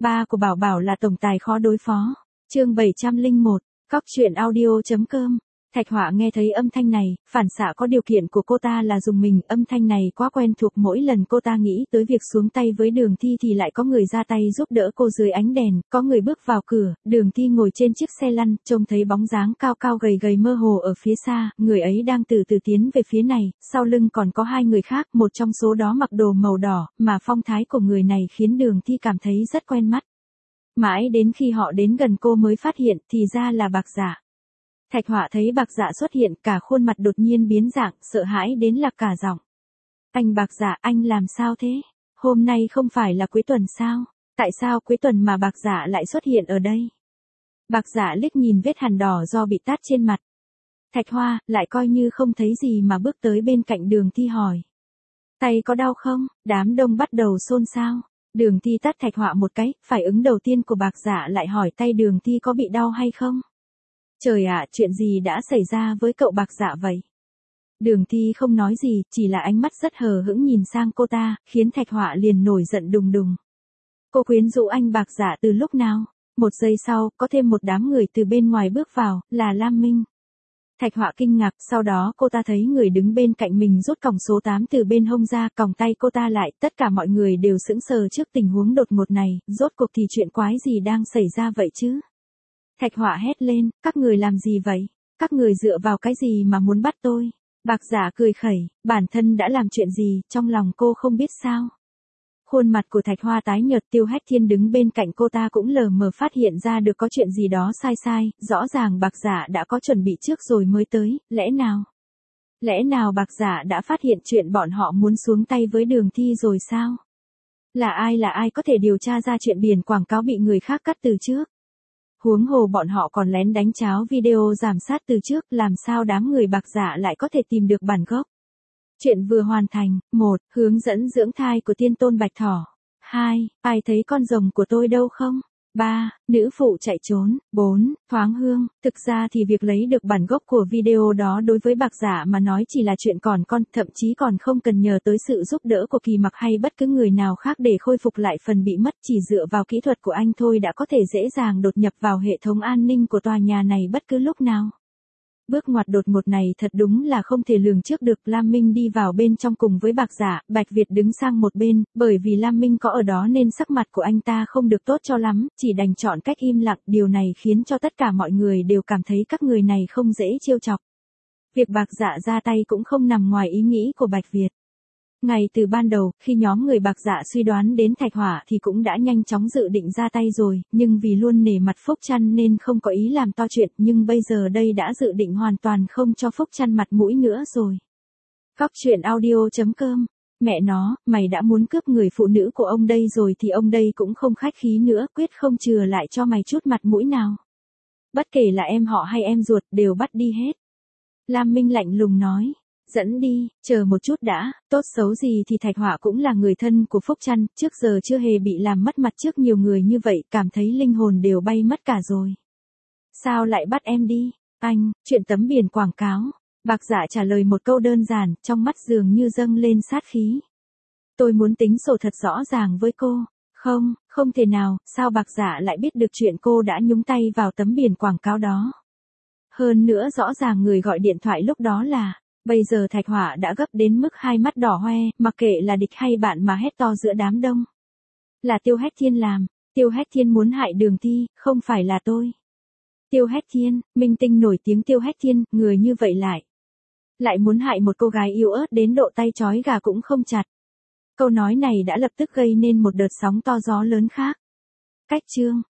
Ba của Bảo Bảo là tổng tài khó đối phó. Chương 701, Cóc truyện audio.com. Thạch Họa nghe thấy âm thanh này, phản xạ có điều kiện của cô ta là dùng mình, âm thanh này quá quen thuộc, mỗi lần cô ta nghĩ tới việc xuống tay với Đường Thi thì lại có người ra tay giúp đỡ cô dưới ánh đèn, có người bước vào cửa, Đường Thi ngồi trên chiếc xe lăn, trông thấy bóng dáng cao cao gầy gầy mơ hồ ở phía xa, người ấy đang từ từ tiến về phía này, sau lưng còn có hai người khác, một trong số đó mặc đồ màu đỏ, mà phong thái của người này khiến Đường Thi cảm thấy rất quen mắt. Mãi đến khi họ đến gần cô mới phát hiện thì ra là Bạc Dạ. Thạch Họa thấy Bạc Dạ xuất hiện, cả khuôn mặt đột nhiên biến dạng, sợ hãi đến lạc cả giọng. Anh Bạc Dạ, anh làm sao thế? Hôm nay không phải là cuối tuần sao? Tại sao cuối tuần mà Bạc Dạ lại xuất hiện ở đây? Bạc Dạ liếc nhìn vết hằn đỏ do bị tát trên mặt. Thạch Hoa lại coi như không thấy gì mà bước tới bên cạnh Đường Thi hỏi. Tay có đau không? Đám đông bắt đầu xôn xao. Đường Thi tát Thạch Họa một cái, phản ứng đầu tiên của Bạc Dạ lại hỏi tay Đường Thi có bị đau hay không? Trời ạ, chuyện gì đã xảy ra với cậu Bạc Dạ vậy? Đường Thi không nói gì, chỉ là ánh mắt rất hờ hững nhìn sang cô ta, khiến Thạch Họa liền nổi giận đùng đùng. Cô quyến rũ anh Bạc Dạ từ lúc nào? Một giây sau, có thêm một đám người từ bên ngoài bước vào, là Lam Minh. Thạch Họa kinh ngạc, sau đó cô ta thấy người đứng bên cạnh mình rút còng số 8 từ bên hông ra, còng tay cô ta lại, tất cả mọi người đều sững sờ trước tình huống đột ngột này, rốt cuộc thì chuyện quái gì đang xảy ra vậy chứ? Thạch Họa hét lên, các người làm gì vậy? Các người dựa vào cái gì mà muốn bắt tôi? Bạc Dạ cười khẩy, bản thân đã làm chuyện gì, trong lòng cô không biết sao? Khuôn mặt của Thạch Hoa tái nhợt, Tiêu Hách Thiên đứng bên cạnh cô ta cũng lờ mờ phát hiện ra được có chuyện gì đó sai, rõ ràng Bạc Dạ đã có chuẩn bị trước rồi mới tới, lẽ nào? Lẽ nào Bạc Dạ đã phát hiện chuyện bọn họ muốn xuống tay với Đường Thi rồi sao? Là ai có thể điều tra ra chuyện biển quảng cáo bị người khác cắt từ trước? Huống hồ bọn họ còn lén đánh cháo video giảm sát từ trước, làm sao đám người Bạc Dạ lại có thể tìm được bản gốc. Chuyện vừa hoàn thành. 1. Hướng dẫn dưỡng thai của Tiên Tôn Bạch Thỏ. 2. Ai thấy con rồng của tôi đâu không? 3. Nữ phụ chạy trốn. 4. Thoáng hương. Thực ra thì việc lấy được bản gốc của video đó đối với Bạc Dạ mà nói chỉ là chuyện còn con, thậm chí còn không cần nhờ tới sự giúp đỡ của Kỳ Mặc hay bất cứ người nào khác để khôi phục lại phần bị mất, chỉ dựa vào kỹ thuật của anh thôi đã có thể dễ dàng đột nhập vào hệ thống an ninh của tòa nhà này bất cứ lúc nào. Bước ngoặt đột ngột này thật đúng là không thể lường trước được. Lam Minh đi vào bên trong cùng với Bạc Dạ, Bạch Việt đứng sang một bên, bởi vì Lam Minh có ở đó nên sắc mặt của anh ta không được tốt cho lắm, chỉ đành chọn cách im lặng, điều này khiến cho tất cả mọi người đều cảm thấy các người này không dễ trêu chọc. Việc Bạc Dạ ra tay cũng không nằm ngoài ý nghĩ của Bạch Việt. Ngay từ ban đầu, khi nhóm người Bạc Dạ suy đoán đến Thạch Họa thì cũng đã nhanh chóng dự định ra tay rồi, nhưng vì luôn nể mặt Phúc Trăn nên không có ý làm to chuyện, nhưng bây giờ đây đã dự định hoàn toàn không cho Phúc Trăn mặt mũi nữa rồi. Cóc truyện audio.com. Mẹ nó, mày đã muốn cướp người phụ nữ của ông đây rồi thì ông đây cũng không khách khí nữa, quyết không chừa lại cho mày chút mặt mũi nào. Bất kể là em họ hay em ruột, đều bắt đi hết. Lam Minh lạnh lùng nói. Dẫn đi, chờ một chút đã, tốt xấu gì thì Thạch Họa cũng là người thân của Phúc Trăn, trước giờ chưa hề bị làm mất mặt trước nhiều người như vậy, cảm thấy linh hồn đều bay mất cả rồi. Sao lại bắt em đi? Anh, chuyện tấm biển quảng cáo. Bạc Dạ trả lời một câu đơn giản, trong mắt dường như dâng lên sát khí. Tôi muốn tính sổ thật rõ ràng với cô. Không thể nào, sao Bạc Dạ lại biết được chuyện cô đã nhúng tay vào tấm biển quảng cáo đó? Hơn nữa rõ ràng người gọi điện thoại lúc đó là... Bây giờ Thạch Họa đã gấp đến mức hai mắt đỏ hoe, mặc kệ là địch hay bạn mà hét to giữa đám đông. Là Tiêu Hách Thiên làm, Tiêu Hách Thiên muốn hại Đường Thi, không phải là tôi. Tiêu Hách Thiên, minh tinh nổi tiếng Tiêu Hách Thiên, người như vậy lại muốn hại một cô gái yếu ớt đến độ tay trói gà cũng không chặt. Câu nói này đã lập tức gây nên một đợt sóng to gió lớn khác. Cách chương.